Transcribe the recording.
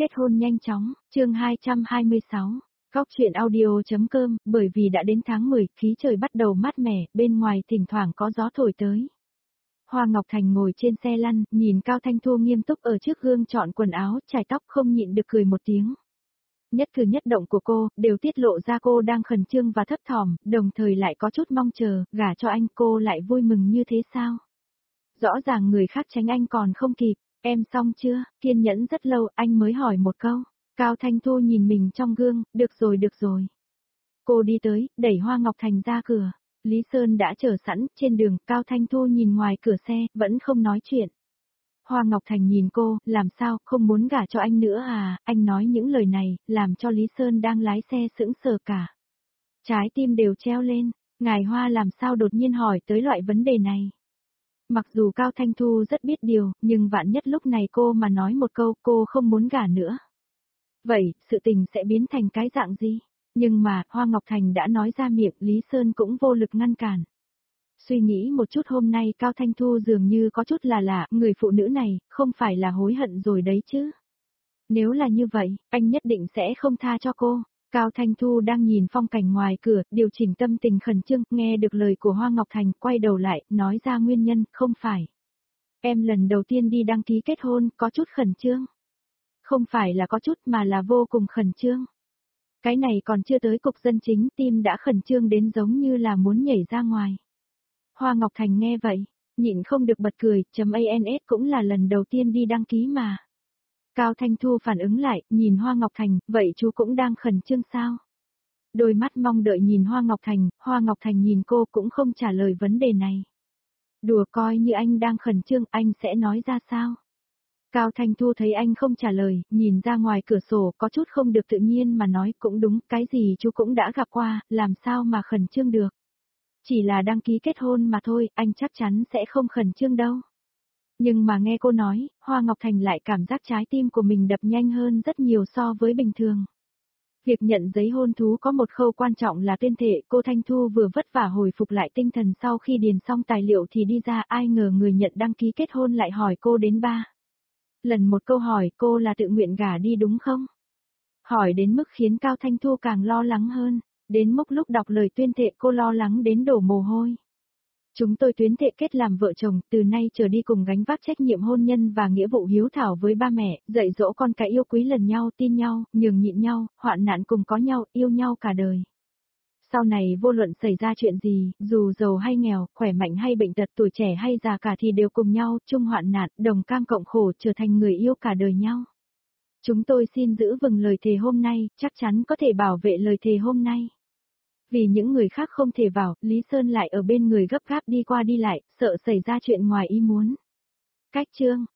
kết hôn nhanh chóng, chương 226, Góc truyện audio.com, bởi vì đã đến tháng 10, khí trời bắt đầu mát mẻ, bên ngoài thỉnh thoảng có gió thổi tới. Hoa Ngọc Thành ngồi trên xe lăn, nhìn Cao Thanh Thu nghiêm túc ở trước gương chọn quần áo, chải tóc không nhịn được cười một tiếng. Nhất cử nhất động của cô, đều tiết lộ ra cô đang khẩn trương và thấp thỏm, đồng thời lại có chút mong chờ, gả cho anh cô lại vui mừng như thế sao? Rõ ràng người khác tránh anh còn không kịp, em xong chưa, kiên nhẫn rất lâu, anh mới hỏi một câu. Cao Thanh Thu nhìn mình trong gương, được rồi. Cô đi tới, đẩy Hoa Ngọc Thành ra cửa. Lý Sơn đã chờ sẵn, trên đường, Cao Thanh Thu nhìn ngoài cửa xe, vẫn không nói chuyện. Hoa Ngọc Thành nhìn cô, làm sao, không muốn gả cho anh nữa à, anh nói những lời này, làm cho Lý Sơn đang lái xe sững sờ cả. Trái tim đều treo lên, ngài Hoa làm sao đột nhiên hỏi tới loại vấn đề này. Mặc dù Cao Thanh Thu rất biết điều, nhưng vạn nhất lúc này cô mà nói một câu cô không muốn gả nữa. Vậy, sự tình sẽ biến thành cái dạng gì? Nhưng mà, Hoa Ngọc Thành đã nói ra miệng, Lý Sơn cũng vô lực ngăn cản. Suy nghĩ một chút hôm nay Cao Thanh Thu dường như có chút là lạ, người phụ nữ này, không phải là hối hận rồi đấy chứ. Nếu là như vậy, anh nhất định sẽ không tha cho cô. Cao Thanh Thu đang nhìn phong cảnh ngoài cửa, điều chỉnh tâm tình khẩn trương, nghe được lời của Hoa Ngọc Thành, quay đầu lại, nói ra nguyên nhân, không phải. Em lần đầu tiên đi đăng ký kết hôn, có chút khẩn trương. Không phải là có chút mà là vô cùng khẩn trương. Cái này còn chưa tới cục dân chính, tim đã khẩn trương đến giống như là muốn nhảy ra ngoài. Hoa Ngọc Thành nghe vậy, nhịn không được bật cười, .ans cũng là lần đầu tiên đi đăng ký mà. Cao Thanh Thu phản ứng lại, nhìn Hoa Ngọc Thành, vậy chú cũng đang khẩn trương sao? Đôi mắt mong đợi nhìn Hoa Ngọc Thành nhìn cô cũng không trả lời vấn đề này. Đùa coi như anh đang khẩn trương, anh sẽ nói ra sao? Cao Thanh Thu thấy anh không trả lời, nhìn ra ngoài cửa sổ có chút không được tự nhiên mà nói cũng đúng, cái gì chú cũng đã gặp qua, làm sao mà khẩn trương được. Chỉ là đăng ký kết hôn mà thôi, anh chắc chắn sẽ không khẩn trương đâu. Nhưng mà nghe cô nói, Hoa Ngọc Thành lại cảm giác trái tim của mình đập nhanh hơn rất nhiều so với bình thường. Việc nhận giấy hôn thú có một khâu quan trọng là tuyên thệ, cô Thanh Thu vừa vất vả hồi phục lại tinh thần sau khi điền xong tài liệu thì đi ra, ai ngờ người nhận đăng ký kết hôn lại hỏi cô đến 3 lần một câu hỏi, cô là tự nguyện gả đi đúng không? Hỏi đến mức khiến Cao Thanh Thu càng lo lắng hơn, đến mức lúc đọc lời tuyên thệ cô lo lắng đến đổ mồ hôi. Chúng tôi tuyên thệ kết làm vợ chồng, từ nay trở đi cùng gánh vác trách nhiệm hôn nhân và nghĩa vụ hiếu thảo với ba mẹ, dạy dỗ con cái yêu quý lần nhau, tin nhau, nhường nhịn nhau, hoạn nạn cùng có nhau, yêu nhau cả đời. Sau này vô luận xảy ra chuyện gì, dù giàu hay nghèo, khỏe mạnh hay bệnh tật, tuổi trẻ hay già cả thì đều cùng nhau, chung hoạn nạn, đồng cam cộng khổ, trở thành người yêu cả đời nhau. Chúng tôi xin giữ vững lời thề hôm nay, chắc chắn có thể bảo vệ lời thề hôm nay. Vì những người khác không thể vào, Lý Sơn lại ở bên người gấp gáp đi qua đi lại, sợ xảy ra chuyện ngoài ý muốn. Cách chương,